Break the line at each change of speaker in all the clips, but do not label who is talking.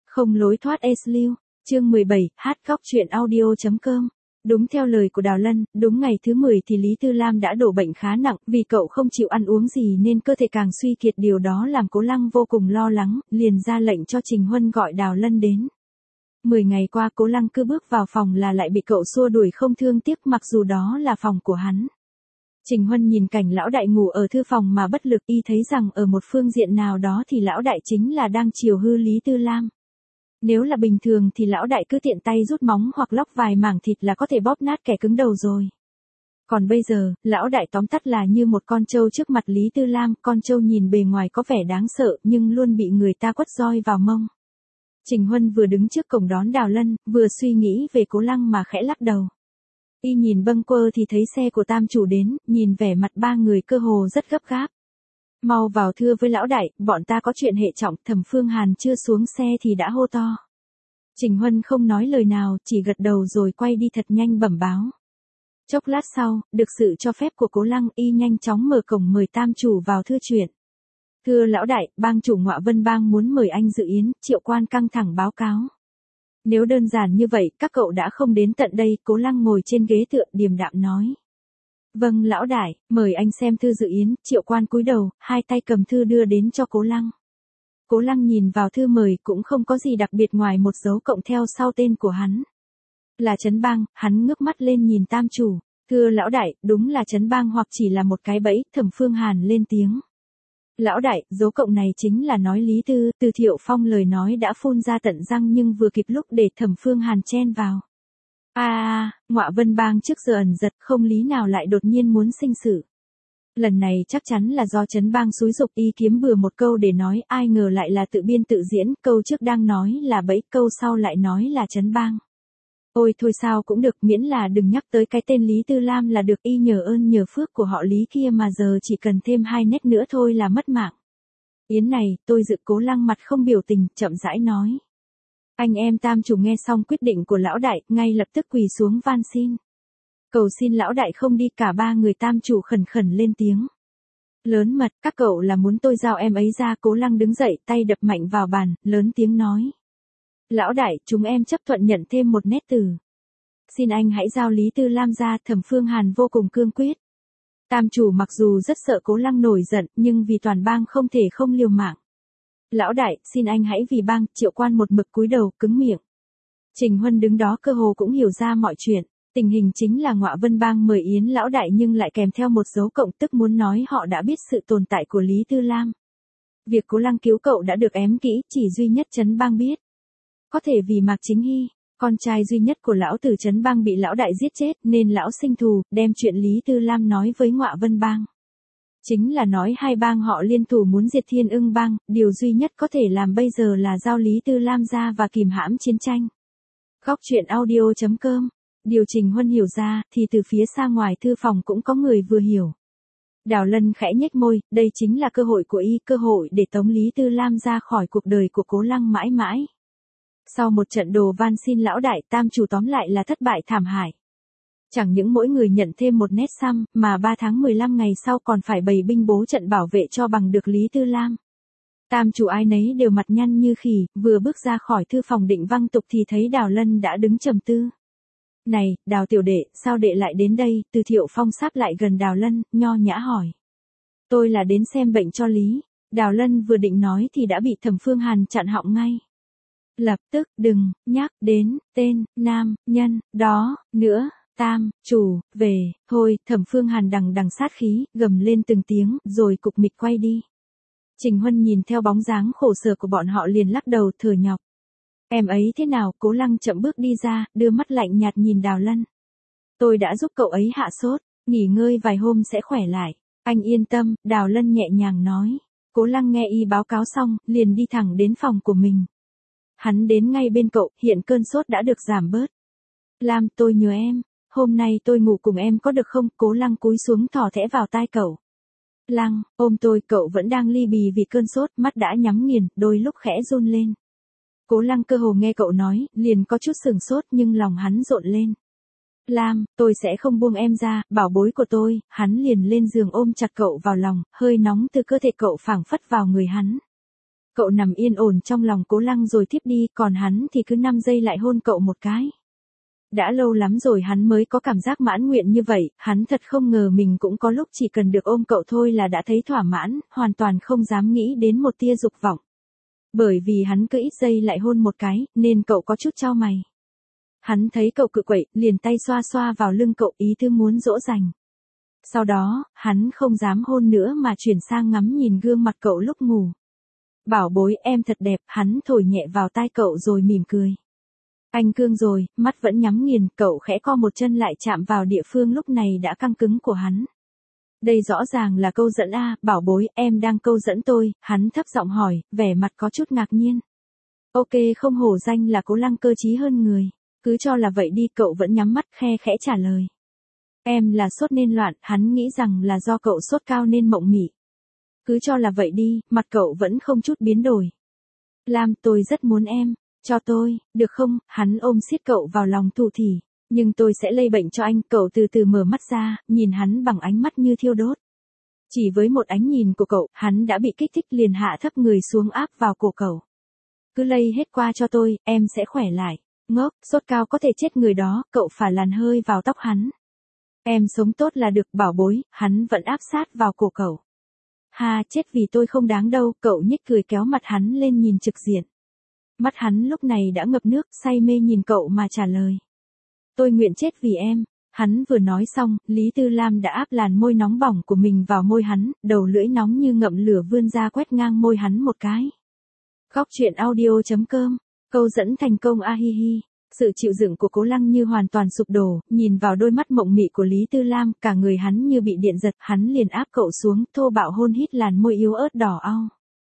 Không lối thoát Esliu, chương 17, hát khóc chuyện audio.com. Đúng theo lời của Đào Lân, đúng ngày thứ 10 thì Lý Tư Lam đã đổ bệnh khá nặng, vì cậu không chịu ăn uống gì nên cơ thể càng suy kiệt, điều đó làm Cố Lăng vô cùng lo lắng, liền ra lệnh cho Trình Huân gọi Đào Lân đến. 10 ngày qua Cố Lăng cứ bước vào phòng là lại bị cậu xua đuổi không thương tiếc, mặc dù đó là phòng của hắn. Trình Huân nhìn cảnh lão đại ngủ ở thư phòng mà bất lực, y thấy rằng ở một phương diện nào đó thì lão đại chính là đang chiều hư Lý Tư Lam. Nếu là bình thường thì lão đại cứ tiện tay rút móng hoặc lóc vài mảng thịt là có thể bóp nát kẻ cứng đầu rồi. Còn bây giờ, lão đại tóm tắt là như một con trâu trước mặt Lý Tư Lam, con trâu nhìn bề ngoài có vẻ đáng sợ nhưng luôn bị người ta quất roi vào mông. Trình Huân vừa đứng trước cổng đón Đào Lân, vừa suy nghĩ về Cố Lăng mà khẽ lắc đầu. Y nhìn bâng quơ thì thấy xe của tam chủ đến, nhìn vẻ mặt ba người cơ hồ rất gấp gáp. Mau vào thưa với lão đại, bọn ta có chuyện hệ trọng. Thẩm Phương Hàn chưa xuống xe thì đã hô to. Trình Huân không nói lời nào, chỉ gật đầu rồi quay đi thật nhanh bẩm báo. Chốc lát sau, được sự cho phép của Cố Lăng, y nhanh chóng mở cổng mời tam chủ vào thưa chuyện. Thưa lão đại, bang chủ Ngọa Vân Bang muốn mời anh dự yến. Triệu Quan căng thẳng báo cáo. Nếu đơn giản như vậy, các cậu đã không đến tận đây. Cố Lăng ngồi trên ghế tựa điềm đạm nói. Vâng lão đại, mời anh xem thư dự yến. Triệu Quan cúi đầu, hai tay cầm thư đưa đến cho Cố Lăng. Cố Lăng nhìn vào thư mời cũng không có gì đặc biệt ngoài một dấu cộng theo sau tên của hắn. Là Trấn Bang. Hắn ngước mắt lên nhìn tam chủ. Thưa lão đại, đúng là Trấn Bang hoặc chỉ là một cái bẫy. Thẩm Phương Hàn lên tiếng. Lão đại, dấu cộng này chính là nói Lý Tư. Từ Thiệu Phong lời nói đã phun ra tận răng nhưng vừa kịp lúc để Thẩm Phương Hàn chen vào. Ngọa Vân Bang trước giờ ẩn giật, không lý nào lại đột nhiên muốn sinh sự. Lần này chắc chắn là do Trấn Bang xúi giục y kiếm bừa một câu để nói, ai ngờ lại là tự biên tự diễn, câu trước đang nói là bẫy, câu sau lại nói là Trấn Bang. Ôi thôi sao cũng được, miễn là đừng nhắc tới cái tên Lý Tư Lam là được. Y nhờ ơn nhờ phước của họ Lý kia mà giờ chỉ cần thêm 2 nét nữa thôi là mất mạng. Yến này, tôi dự. Cố Lăng mặt không biểu tình, chậm rãi nói. Anh em tam chủ nghe xong quyết định của lão đại, ngay lập tức quỳ xuống van xin. Cầu xin lão đại không đi. Cả ba người tam chủ khẩn khẩn lên tiếng. Lớn mật, các cậu là muốn tôi giao em ấy ra. Cố Lăng đứng dậy, tay đập mạnh vào bàn, lớn tiếng nói. Lão đại, chúng em chấp thuận nhận thêm một nét từ. Xin anh hãy giao Lý Tư Lam ra. Thẩm Phương Hàn vô cùng cương quyết. Tam chủ mặc dù rất sợ Cố Lăng nổi giận, nhưng vì toàn bang không thể không liều mạng. Lão đại, xin anh hãy vì bang. Triệu Quan một mực cúi đầu, cứng miệng. Trình Huân đứng đó cơ hồ cũng hiểu ra mọi chuyện. Tình hình chính là Ngọa Vân Bang mời yến lão đại nhưng lại kèm theo một dấu cộng, tức muốn nói họ đã biết sự tồn tại của Lý Tư Lam. Việc Cố Lăng cứu cậu đã được ém kỹ, chỉ duy nhất Trấn Bang biết. Có thể vì Mạc Chính Hy, con trai duy nhất của lão tử Trấn Bang bị lão đại giết chết nên lão sinh thù, đem chuyện Lý Tư Lam nói với Ngọa Vân Bang. Chính là nói hai bang họ liên thủ muốn diệt Thiên Ưng Bang, điều duy nhất có thể làm bây giờ là giao Lý Tư Lam ra và kìm hãm chiến tranh. Góc truyện audio.com. Điều Trình Huân hiểu ra, thì từ phía xa ngoài thư phòng cũng có người vừa hiểu. Đào Lân khẽ nhếch môi, đây chính là cơ hội của y, cơ hội để tống Lý Tư Lam ra khỏi cuộc đời của Cố Lăng mãi mãi. Sau một trận đồ van xin lão đại, tam chủ tóm lại là thất bại thảm hại. Chẳng những mỗi người nhận thêm một nét xăm, mà 3 tháng 15 ngày sau còn phải bày binh bố trận bảo vệ cho bằng được Lý Tư Lam. Tam chủ ai nấy đều mặt nhăn như khỉ, vừa bước ra khỏi thư phòng định văng tục thì thấy Đào Lân đã đứng trầm tư. Này, Đào tiểu đệ, sao đệ lại đến đây? Từ Thiệu Phong sáp lại gần Đào Lân, nho nhã hỏi. Tôi là đến xem bệnh cho Lý. Đào Lân vừa định nói thì đã bị Thẩm Phương Hàn chặn họng ngay. Lập tức, đừng nhắc đến tên nam nhân đó nữa. Tam chủ về thôi. Thẩm Phương Hàn đằng sát khí, gầm lên từng tiếng, rồi cục mịch quay đi. Trình Huân nhìn theo bóng dáng khổ sở của bọn họ liền lắc đầu thở nhọc. Em ấy thế nào? Cố Lăng chậm bước đi ra, đưa mắt lạnh nhạt nhìn Đào Lân. Tôi đã giúp cậu ấy hạ sốt, nghỉ ngơi vài hôm sẽ khỏe lại. Anh yên tâm, Đào Lân nhẹ nhàng nói. Cố Lăng nghe y báo cáo xong, liền đi thẳng đến phòng của mình. Hắn đến ngay bên cậu, hiện cơn sốt đã được giảm bớt. Lam, tôi nhớ em. Hôm nay tôi ngủ cùng em có được không? Cố Lăng cúi xuống thò thẻ vào tai cậu. Lăng, ôm tôi. Cậu vẫn đang li bì vì cơn sốt, mắt đã nhắm nghiền, đôi lúc khẽ run lên. Cố Lăng cơ hồ nghe cậu nói, liền có chút sừng sốt nhưng lòng hắn rộn lên. Lam, tôi sẽ không buông em ra, bảo bối của tôi. Hắn liền lên giường ôm chặt cậu vào lòng, hơi nóng từ cơ thể cậu phảng phất vào người hắn. Cậu nằm yên ổn trong lòng Cố Lăng rồi thiếp đi, còn hắn thì cứ 5 giây lại hôn cậu một cái. Đã lâu lắm rồi hắn mới có cảm giác mãn nguyện như vậy, hắn thật không ngờ mình cũng có lúc chỉ cần được ôm cậu thôi là đã thấy thỏa mãn, hoàn toàn không dám nghĩ đến một tia dục vọng. Bởi vì hắn cứ ít giây lại hôn một cái, nên cậu có chút chau mày. Hắn thấy cậu cự quậy, liền tay xoa xoa vào lưng cậu, ý tứ muốn dỗ dành. Sau đó, hắn không dám hôn nữa mà chuyển sang ngắm nhìn gương mặt cậu lúc ngủ. Bảo bối em thật đẹp, hắn thổi nhẹ vào tai cậu rồi mỉm cười. Anh cương rồi, mắt vẫn nhắm nghiền, cậu khẽ co một chân lại chạm vào địa phương lúc này đã căng cứng của hắn. Đây rõ ràng là câu dẫn a, bảo bối, em đang câu dẫn tôi, hắn thấp giọng hỏi, vẻ mặt có chút ngạc nhiên. Ok, không hổ danh là Cố Lăng cơ trí hơn người. Cứ cho là vậy đi, cậu vẫn nhắm mắt khe khẽ trả lời. Em là sốt nên loạn, hắn nghĩ rằng là do cậu sốt cao nên mộng mị. Cứ cho là vậy đi, mặt cậu vẫn không chút biến đổi. Lam, tôi rất muốn em, cho tôi, được không? Hắn ôm siết cậu vào lòng thủ thỉ. Nhưng tôi sẽ lây bệnh cho anh, cậu từ từ mở mắt ra, nhìn hắn bằng ánh mắt như thiêu đốt. Chỉ với một ánh nhìn của cậu, hắn đã bị kích thích liền hạ thấp người xuống áp vào cổ cậu. Cứ lây hết qua cho tôi, em sẽ khỏe lại. Ngốc, sốt cao có thể chết người đó, cậu phả làn hơi vào tóc hắn. Em sống tốt là được, bảo bối, hắn vẫn áp sát vào cổ cậu. Ha, chết vì tôi không đáng đâu, cậu nhếch cười kéo mặt hắn lên nhìn trực diện. Mắt hắn lúc này đã ngập nước, say mê nhìn cậu mà trả lời. Tôi nguyện chết vì em. Hắn vừa nói xong, Lý Tư Lam đã áp làn môi nóng bỏng của mình vào môi hắn, đầu lưỡi nóng như ngậm lửa vươn ra quét ngang môi hắn một cái. Góc truyện audio.com, câu dẫn thành công a hi hi. Sự chịu đựng của Cố Lăng như hoàn toàn sụp đổ, nhìn vào đôi mắt mộng mị của Lý Tư Lam, cả người hắn như bị điện giật, hắn liền áp cậu xuống, thô bạo hôn hít làn môi yếu ớt đỏ au.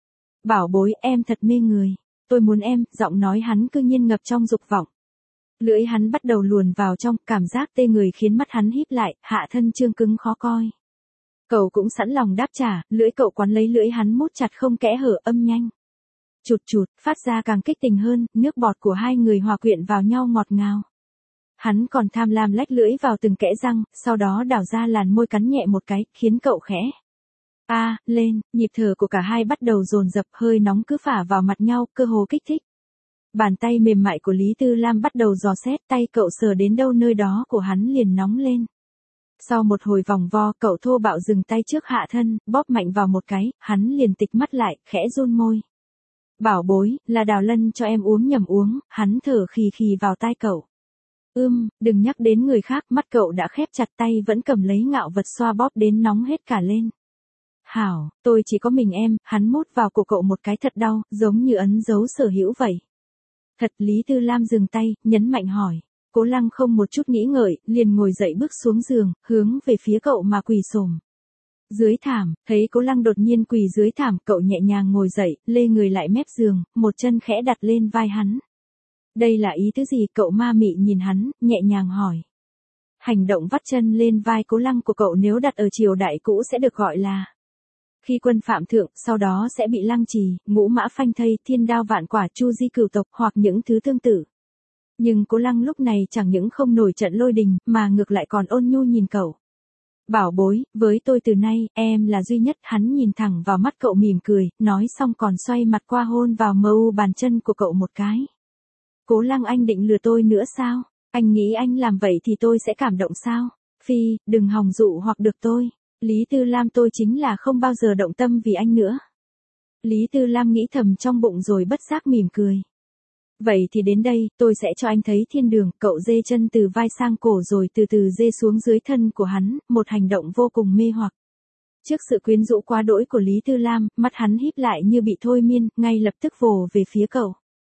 Bảo bối, em thật mê người. Tôi muốn em, giọng nói hắn cư nhiên ngập trong dục vọng. Lưỡi hắn bắt đầu luồn vào trong, cảm giác tê người khiến mắt hắn híp lại, hạ thân trương cứng khó coi. Cậu cũng sẵn lòng đáp trả, lưỡi cậu quấn lấy lưỡi hắn mút chặt không kẽ hở, âm nhanh. Chụt chụt, phát ra càng kích tình hơn, nước bọt của hai người hòa quyện vào nhau ngọt ngào. Hắn còn tham lam lách lưỡi vào từng kẽ răng, sau đó đảo ra làn môi cắn nhẹ một cái, khiến cậu khẽ. Lên, nhịp thở của cả hai bắt đầu dồn dập, hơi nóng cứ phả vào mặt nhau, cơ hồ kích thích. Bàn tay mềm mại của Lý Tư Lam bắt đầu dò xét, tay cậu sờ đến đâu nơi đó của hắn liền nóng lên. Sau một hồi vòng vo, cậu thô bạo dừng tay trước hạ thân, bóp mạnh vào một cái, hắn liền tịch mắt lại, khẽ run môi. Bảo bối, là Đào Lân cho em uống nhầm uống, hắn thở khì khì vào tai cậu. Đừng nhắc đến người khác, mắt cậu đã khép chặt tay vẫn cầm lấy ngạo vật xoa bóp đến nóng hết cả lên. Hảo, tôi chỉ có mình em, hắn mút vào cổ cậu một cái thật đau, giống như ấn dấu sở hữu vậy. Thật, Lý Tư Lam dừng tay, nhấn mạnh hỏi. Cố Lăng không một chút nghĩ ngợi, liền ngồi dậy bước xuống giường, hướng về phía cậu mà quỳ xổm. Dưới thảm, thấy Cố Lăng đột nhiên quỳ dưới thảm, cậu nhẹ nhàng ngồi dậy, lê người lại mép giường, một chân khẽ đặt lên vai hắn. Đây là ý tứ gì? Cậu ma mị nhìn hắn, nhẹ nhàng hỏi. Hành động vắt chân lên vai Cố Lăng của cậu nếu đặt ở triều đại cũ sẽ được gọi là khi quân phạm thượng, sau đó sẽ bị lăng trì, ngũ mã phanh thây, thiên đao vạn quả, chu di cửu tộc hoặc những thứ tương tự. Nhưng Cố Lăng lúc này chẳng những không nổi trận lôi đình, mà ngược lại còn ôn nhu nhìn cậu. Bảo bối, với tôi từ nay, em là duy nhất. Hắn nhìn thẳng vào mắt cậu mỉm cười, nói xong còn xoay mặt qua hôn vào mờ u bàn chân của cậu một cái. Cố Lăng, anh định lừa tôi nữa sao? Anh nghĩ anh làm vậy thì tôi sẽ cảm động sao? Phi, đừng hòng dụ hoặc được tôi. Lý Tư Lam, tôi chính là không bao giờ động tâm vì anh nữa. Lý Tư Lam nghĩ thầm trong bụng rồi bất giác mỉm cười. Vậy thì đến đây, tôi sẽ cho anh thấy thiên đường. Cậu dê chân từ vai sang cổ rồi từ từ dê xuống dưới thân của hắn, một hành động vô cùng mê hoặc. Trước sự quyến rũ quá đỗi của Lý Tư Lam, mắt hắn híp lại như bị thôi miên, ngay lập tức vồ về phía cậu.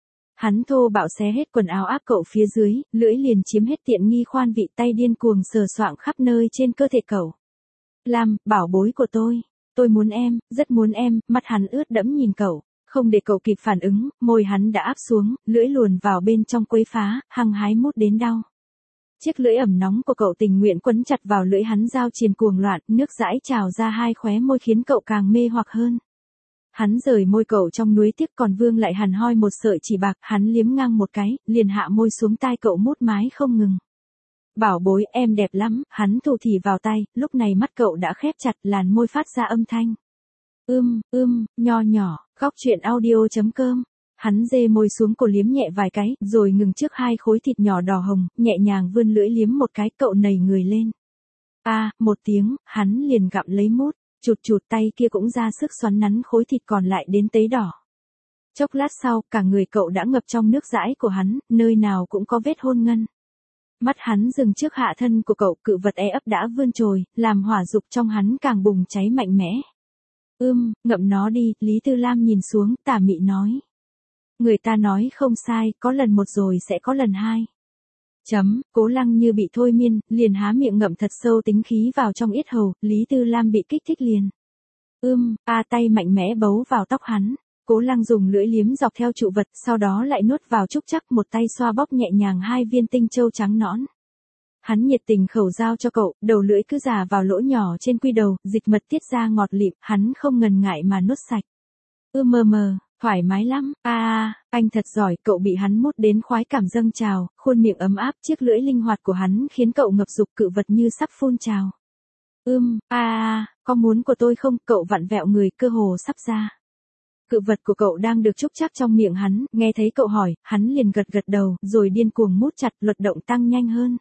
Hắn thô bạo xé hết quần áo áp cậu phía dưới, lưỡi liền chiếm hết tiện nghi khoan vị, tay điên cuồng sờ soạng khắp nơi trên cơ thể cậu. Lam, bảo bối của tôi muốn em, rất muốn em. Mắt hắn ướt đẫm nhìn cậu, không để cậu kịp phản ứng, môi hắn đã áp xuống, lưỡi luồn vào bên trong quấy phá, hăng hái mút đến đau. Chiếc lưỡi ẩm nóng của cậu tình nguyện quấn chặt vào lưỡi hắn, giao triền cuồng loạn, nước dãi trào ra hai khóe môi khiến cậu càng mê hoặc hơn. Hắn rời môi cậu trong nuối tiếc, còn vương lại hằn hoi một sợi chỉ bạc, hắn liếm ngang một cái, liền hạ môi xuống tai cậu mút mái không ngừng. Bảo bối, em đẹp lắm, hắn thủ thỉ vào tay, lúc này mắt cậu đã khép chặt, làn môi phát ra âm thanh. Nho nhỏ. Góc truyện audio.com. Hắn dê môi xuống cổ liếm nhẹ vài cái, rồi ngừng trước hai khối thịt nhỏ đỏ hồng, nhẹ nhàng vươn lưỡi liếm một cái, cậu nảy người lên. Một tiếng, hắn liền gặm lấy mút, chụt chụt tay kia cũng ra sức xoắn nắn khối thịt còn lại đến tấy đỏ. Chốc lát sau, cả người cậu đã ngập trong nước dãi của hắn, nơi nào cũng có vết hôn ngân. Mắt hắn dừng trước hạ thân của cậu, cự vật ấp đã vươn trồi, làm hỏa dục trong hắn càng bùng cháy mạnh mẽ. Ngậm nó đi, Lý Tư Lam nhìn xuống, tà mị nói. Người ta nói không sai, có lần một rồi sẽ có lần hai. Cố Lăng như bị thôi miên, liền há miệng ngậm thật sâu tính khí vào trong yết hầu, Lý Tư Lam bị kích thích liền. Tay mạnh mẽ bấu vào tóc hắn. Cố Lăng dùng lưỡi liếm dọc theo trụ vật, sau đó lại nuốt vào trúc chắc, một tay xoa bóp nhẹ nhàng hai viên tinh châu trắng nõn. Hắn nhiệt tình khẩu giao cho cậu, đầu lưỡi cứ già vào lỗ nhỏ trên quy đầu, dịch mật tiết ra ngọt lịm, hắn không ngần ngại mà nuốt sạch. Thoải mái lắm, anh thật giỏi, cậu bị hắn mút đến khoái cảm dâng trào, khuôn miệng ấm áp, chiếc lưỡi linh hoạt của hắn khiến cậu ngập dục, cự vật như sắp phun trào. Có muốn của tôi không, cậu vặn vẹo người, cơ hồ sắp ra. Cự vật của cậu đang được trúc chắc trong miệng hắn, nghe thấy cậu hỏi, hắn liền gật gật đầu, rồi điên cuồng mút chặt, luật động tăng nhanh hơn.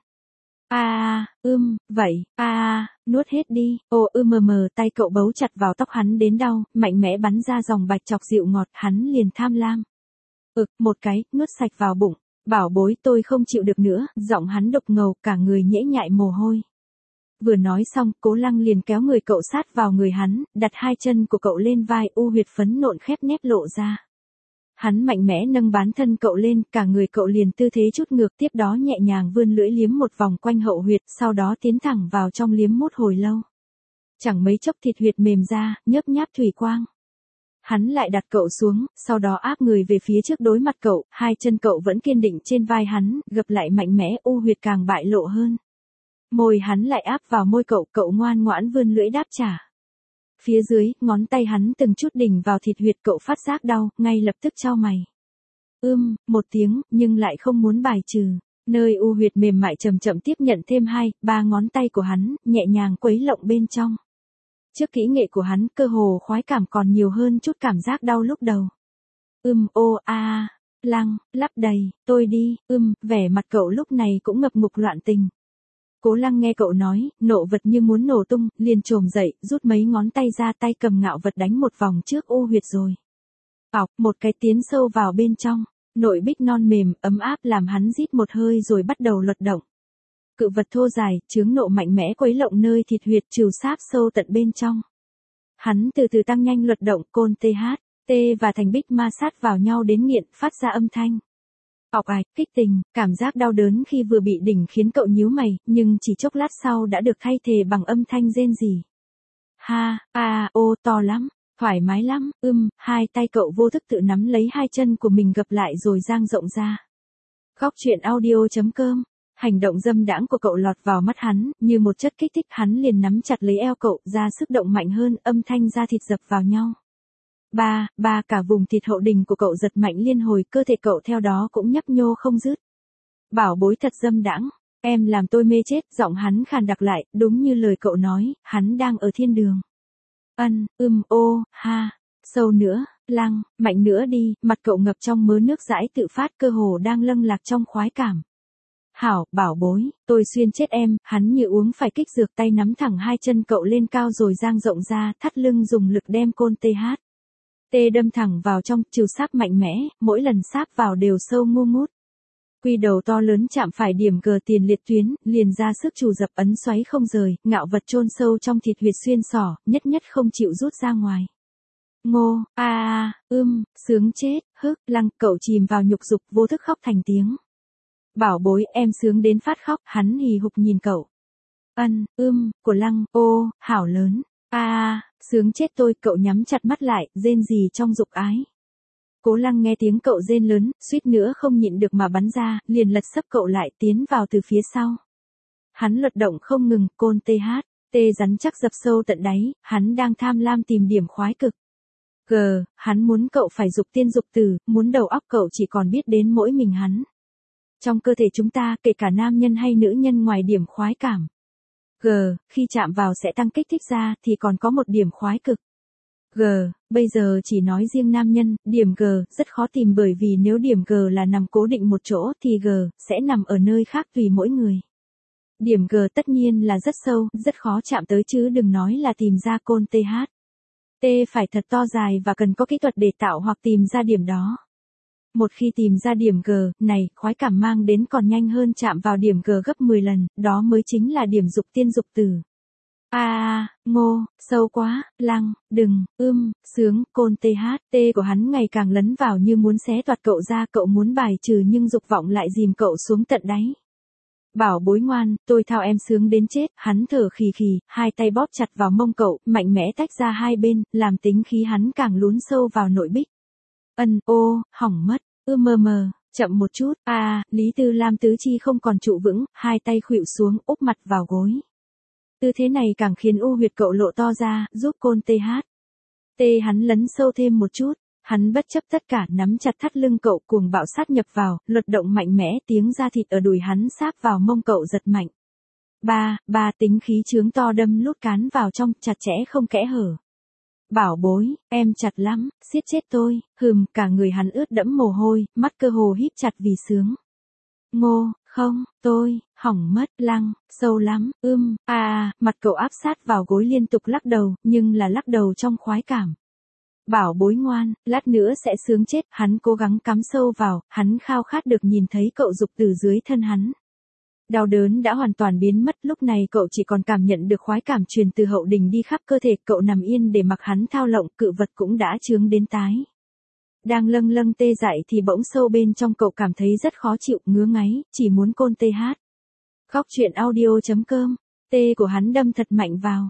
Vậy, nuốt hết đi, tay cậu bấu chặt vào tóc hắn đến đau, mạnh mẽ bắn ra dòng bạch chọc dịu ngọt, hắn liền tham lam. Một cái, nuốt sạch vào bụng, bảo bối tôi không chịu được nữa, giọng hắn đục ngầu, cả người nhễ nhại mồ hôi. Vừa nói xong, Cố Lăng liền kéo người cậu sát vào người hắn, đặt hai chân của cậu lên vai, u huyệt phấn nộn khép nép lộ ra. Hắn mạnh mẽ nâng bán thân cậu lên, cả người cậu liền tư thế chút ngược, tiếp đó nhẹ nhàng vươn lưỡi liếm một vòng quanh hậu huyệt, sau đó tiến thẳng vào trong liếm mút hồi lâu. Chẳng mấy chốc thịt huyệt mềm ra, nhấp nháp thủy quang. Hắn lại đặt cậu xuống, sau đó áp người về phía trước đối mặt cậu, hai chân cậu vẫn kiên định trên vai hắn, gập lại mạnh mẽ, u huyệt càng bại lộ hơn. Môi hắn lại áp vào môi cậu, cậu ngoan ngoãn vươn lưỡi đáp trả. Phía dưới, ngón tay hắn từng chút đỉnh vào thịt huyệt, cậu phát giác đau, ngay lập tức chau mày. Một tiếng, nhưng lại không muốn bài trừ. Nơi u huyệt mềm mại chậm chậm tiếp nhận thêm 2-3 ngón tay của hắn, nhẹ nhàng quấy lộng bên trong. Trước kỹ nghệ của hắn, cơ hồ khoái cảm còn nhiều hơn chút cảm giác đau lúc đầu. Lăng, lắp đầy, tôi đi, vẻ mặt cậu lúc này cũng ngập ngục loạn tình. Cố Lăng nghe cậu nói, nộ vật như muốn nổ tung, liền trồm dậy, rút mấy ngón tay ra, tay cầm ngạo vật đánh một vòng trước u huyệt rồi. Một cái tiến sâu vào bên trong, nội bích non mềm, ấm áp làm hắn rít một hơi rồi bắt đầu luật động. Cự vật thô dài, chướng nộ mạnh mẽ quấy lộng nơi thịt huyệt trừ sáp sâu tận bên trong. Hắn từ từ tăng nhanh luật động, côn T và thành bích ma sát vào nhau đến nghiện, phát ra âm thanh. Kích tình, cảm giác đau đớn khi vừa bị đỉnh khiến cậu nhíu mày, nhưng chỉ chốc lát sau đã được thay thế bằng âm thanh rên rỉ. To lắm, thoải mái lắm, hai tay cậu vô thức tự nắm lấy hai chân của mình gập lại rồi dang rộng ra. Góc truyện audio.com. Hành động dâm đãng của cậu lọt vào mắt hắn, như một chất kích thích, hắn liền nắm chặt lấy eo cậu, ra sức động mạnh hơn, âm thanh da thịt dập vào nhau. Cả vùng thịt hậu đỉnh của cậu giật mạnh liên hồi, cơ thể cậu theo đó cũng nhấp nhô không dứt. Bảo bối thật dâm đãng, em làm tôi mê chết, giọng hắn khàn đặc lại, đúng như lời cậu nói, hắn đang ở thiên đường. Sâu nữa, Lăng, mạnh nữa đi, mặt cậu ngập trong mớ nước dãi tự phát, cơ hồ đang lâng lạc trong khoái cảm. Hảo, bảo bối, tôi xuyên chết em, hắn như uống phải kích dược, tay nắm thẳng hai chân cậu lên cao rồi dang rộng ra, thắt lưng dùng lực đem côn T đâm thẳng vào trong, trừ sáp mạnh mẽ, mỗi lần sáp vào đều sâu ngu ngút. Quy đầu to lớn chạm phải điểm G tiền liệt tuyến, liền ra sức trù dập ấn xoáy không rời, ngạo vật chôn sâu trong thịt huyệt xuyên sỏ, nhất không chịu rút ra ngoài. Sướng chết, Lăng, cậu chìm vào nhục dục, vô thức khóc thành tiếng. Bảo bối, em sướng đến phát khóc, hắn hì hục nhìn cậu. Của Lăng, hảo lớn. Sướng chết tôi, cậu nhắm chặt mắt lại, rên rỉ trong dục ái. Cố Lăng nghe tiếng cậu rên lớn, suýt nữa không nhịn được mà bắn ra, liền lật sấp cậu lại, tiến vào từ phía sau. Hắn luật động không ngừng, côn T rắn chắc dập sâu tận đáy, hắn đang tham lam tìm điểm khoái cực. Hắn muốn cậu phải dục tiên dục tử, muốn đầu óc cậu chỉ còn biết đến mỗi mình hắn. Trong cơ thể chúng ta, kể cả nam nhân hay nữ nhân, ngoài điểm khoái cảm, khi chạm vào sẽ tăng kích thích ra, thì còn có một điểm khoái cực. G, bây giờ chỉ nói riêng nam nhân, điểm G rất khó tìm bởi vì nếu điểm G là nằm cố định một chỗ thì G sẽ nằm ở nơi khác tùy mỗi người. Điểm G tất nhiên là rất sâu, rất khó chạm tới chứ đừng nói là tìm ra côn TH. T phải thật to dài và cần có kỹ thuật để tạo hoặc tìm ra điểm đó. Một khi tìm ra điểm G này, khoái cảm mang đến còn nhanh hơn chạm vào điểm G gấp 10 lần, đó mới chính là điểm dục tiên dục tử. Ngô, sâu quá, lăng, đừng, sướng, côn TH, T của hắn ngày càng lấn vào như muốn xé toạc cậu ra, cậu muốn bài trừ nhưng dục vọng lại dìm cậu xuống tận đáy. Bảo bối ngoan, tôi thao em sướng đến chết, hắn thở khì khì, hai tay bóp chặt vào mông cậu, mạnh mẽ tách ra hai bên, làm tính khí hắn càng lún sâu vào nội bích. Hỏng mất, chậm một chút, Lý Tư Lam tứ chi không còn trụ vững, hai tay khuỵu xuống, úp mặt vào gối. Tư thế này càng khiến u huyệt cậu lộ to ra, giúp côn TH. Hắn lấn sâu thêm một chút, hắn bất chấp tất cả nắm chặt thắt lưng cậu cuồng bạo sát nhập vào, luật động mạnh mẽ tiếng da thịt ở đùi hắn sáp vào mông cậu giật mạnh. Ba tính khí chướng to đâm lút cán vào trong, chặt chẽ không kẽ hở. Bảo bối, em chặt lắm, siết chết tôi, cả người hắn ướt đẫm mồ hôi, mắt cơ hồ híp chặt vì sướng. Ngô, không, tôi, hỏng mất, lăng, sâu lắm, mặt cậu áp sát vào gối liên tục lắc đầu, nhưng là lắc đầu trong khoái cảm. Bảo bối ngoan, lát nữa sẽ sướng chết, hắn cố gắng cắm sâu vào, hắn khao khát được nhìn thấy cậu dục từ dưới thân hắn. Đau đớn đã hoàn toàn biến mất, lúc này cậu chỉ còn cảm nhận được khoái cảm truyền từ hậu đình đi khắp cơ thể, cậu nằm yên để mặc hắn thao lộng, cự vật cũng đã chướng đến tái. Đang lâng lâng tê dại thì bỗng sâu bên trong cậu cảm thấy rất khó chịu, ngứa ngáy, chỉ muốn côn TH. Góc truyện audio.com, T của hắn đâm thật mạnh vào.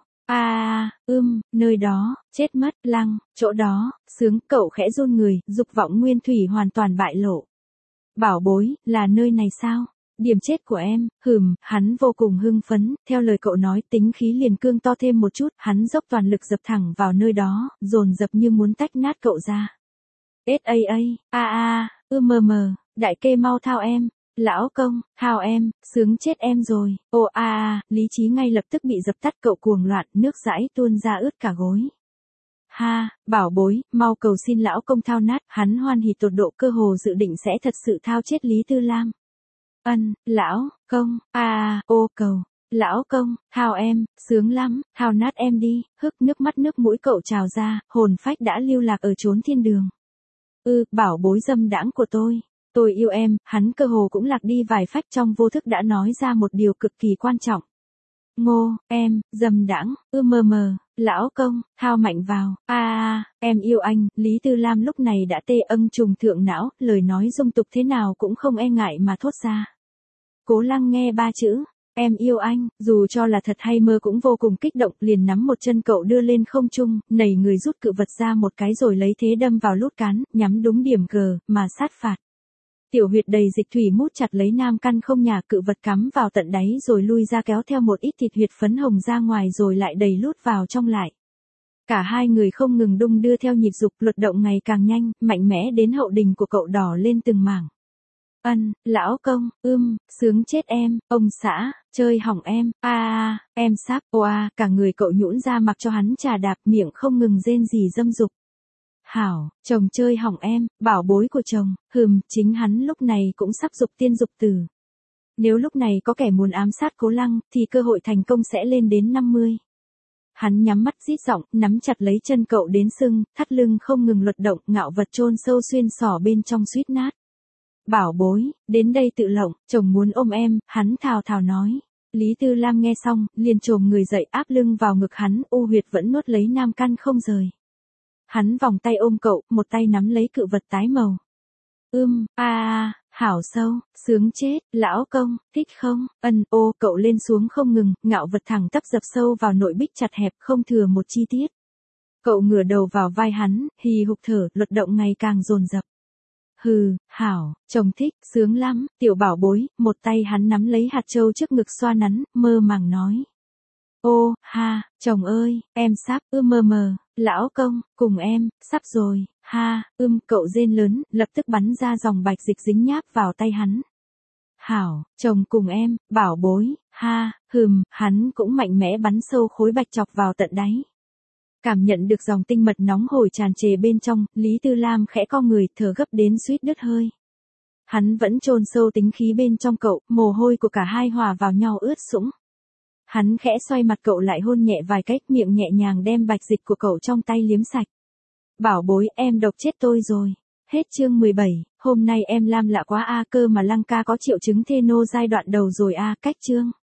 Nơi đó, chết mất, lăng, chỗ đó, sướng, cậu khẽ run người, dục vọng nguyên thủy hoàn toàn bại lộ. Bảo bối, là nơi này sao? Điểm chết của em, hắn vô cùng hưng phấn, theo lời cậu nói tính khí liền cương to thêm một chút, hắn dốc toàn lực dập thẳng vào nơi đó, dồn dập như muốn tách nát cậu ra. Đại kê mau thao em. Lão công, thao em, sướng chết em rồi. Lý trí ngay lập tức bị dập tắt, cậu cuồng loạn, nước dãi tuôn ra ướt cả gối. Bảo bối, mau cầu xin lão công thao nát, hắn hoan hỉ tột độ cơ hồ dự định sẽ thật sự thao chết Lý Tư Lam. Lão công, cầu. Lão công, thao em, sướng lắm, thao nát em đi, nước mắt nước mũi cậu trào ra, hồn phách đã lưu lạc ở chốn thiên đường. Bảo bối dâm đãng của tôi yêu em, hắn cơ hồ cũng lạc đi vài phách, trong vô thức đã nói ra một điều cực kỳ quan trọng. Ngô, em, dâm đãng, lão công, thao mạnh vào, em yêu anh, Lý Tư Lam lúc này đã tê âng trùng thượng não, lời nói dung tục thế nào cũng không e ngại mà thốt ra. Cố Lăng nghe ba chữ, em yêu anh, dù cho là thật hay mơ cũng vô cùng kích động, liền nắm một chân cậu đưa lên không trung, nảy người rút cự vật ra một cái rồi lấy thế đâm vào lút cán, nhắm đúng điểm G, mà sát phạt. Tiểu huyệt đầy dịch thủy mút chặt lấy nam căn không nhả, cự vật cắm vào tận đáy rồi lui ra kéo theo một ít thịt huyệt phấn hồng ra ngoài rồi lại đầy lút vào trong lại. Cả hai người không ngừng đung đưa theo nhịp dục, luật động ngày càng nhanh, mạnh mẽ đến hậu đình của cậu đỏ lên từng mảng. Lão công, sướng chết em, ông xã, chơi hỏng em, em sáp, cả người cậu nhũn ra mặc cho hắn chà đạp, miệng không ngừng rên rỉ dâm dục. Hảo, chồng chơi hỏng em, bảo bối của chồng, chính hắn lúc này cũng sắp dục tiên dục tử. Nếu lúc này có kẻ muốn ám sát Cố Lăng, thì cơ hội thành công sẽ lên đến 50. Hắn nhắm mắt rít giọng, nắm chặt lấy chân cậu đến sưng, thắt lưng không ngừng luật động, ngạo vật chôn sâu xuyên xỏ bên trong suýt nát. Bảo bối, đến đây tự lộng, chồng muốn ôm em, hắn thào thào nói. Lý Tư Lam nghe xong, liền chồm người dậy áp lưng vào ngực hắn, u huyệt vẫn nuốt lấy nam căn không rời. Hắn vòng tay ôm cậu, một tay nắm lấy cự vật tái màu. Hảo sâu, sướng chết, lão công, thích không, cậu lên xuống không ngừng, ngạo vật thẳng tắp dập sâu vào nội bích chặt hẹp, không thừa một chi tiết. Cậu ngửa đầu vào vai hắn, hì hục thở, luật động ngày càng dồn dập. Hảo, chồng thích, sướng lắm, tiểu bảo bối, một tay hắn nắm lấy hạt châu trước ngực xoa nắn, mơ màng nói. Chồng ơi, em sắp, lão công, cùng em, sắp rồi, cậu rên lớn, lập tức bắn ra dòng bạch dịch dính nháp vào tay hắn. Hảo, chồng cùng em, bảo bối, hắn cũng mạnh mẽ bắn sâu khối bạch chọc vào tận đáy. Cảm nhận được dòng tinh mật nóng hổi tràn trề bên trong, Lý Tư Lam khẽ co người, thở gấp đến suýt đứt hơi. Hắn vẫn chôn sâu tính khí bên trong cậu, mồ hôi của cả hai hòa vào nhau ướt sũng. Hắn khẽ xoay mặt cậu lại hôn nhẹ vài cách, miệng nhẹ nhàng đem bạch dịch của cậu trong tay liếm sạch. Bảo bối, em độc chết tôi rồi. Hết chương 17, hôm nay em Lam lạ quá a, cơ mà Lăng ca có triệu chứng thê nô giai đoạn đầu rồi a, cách chương.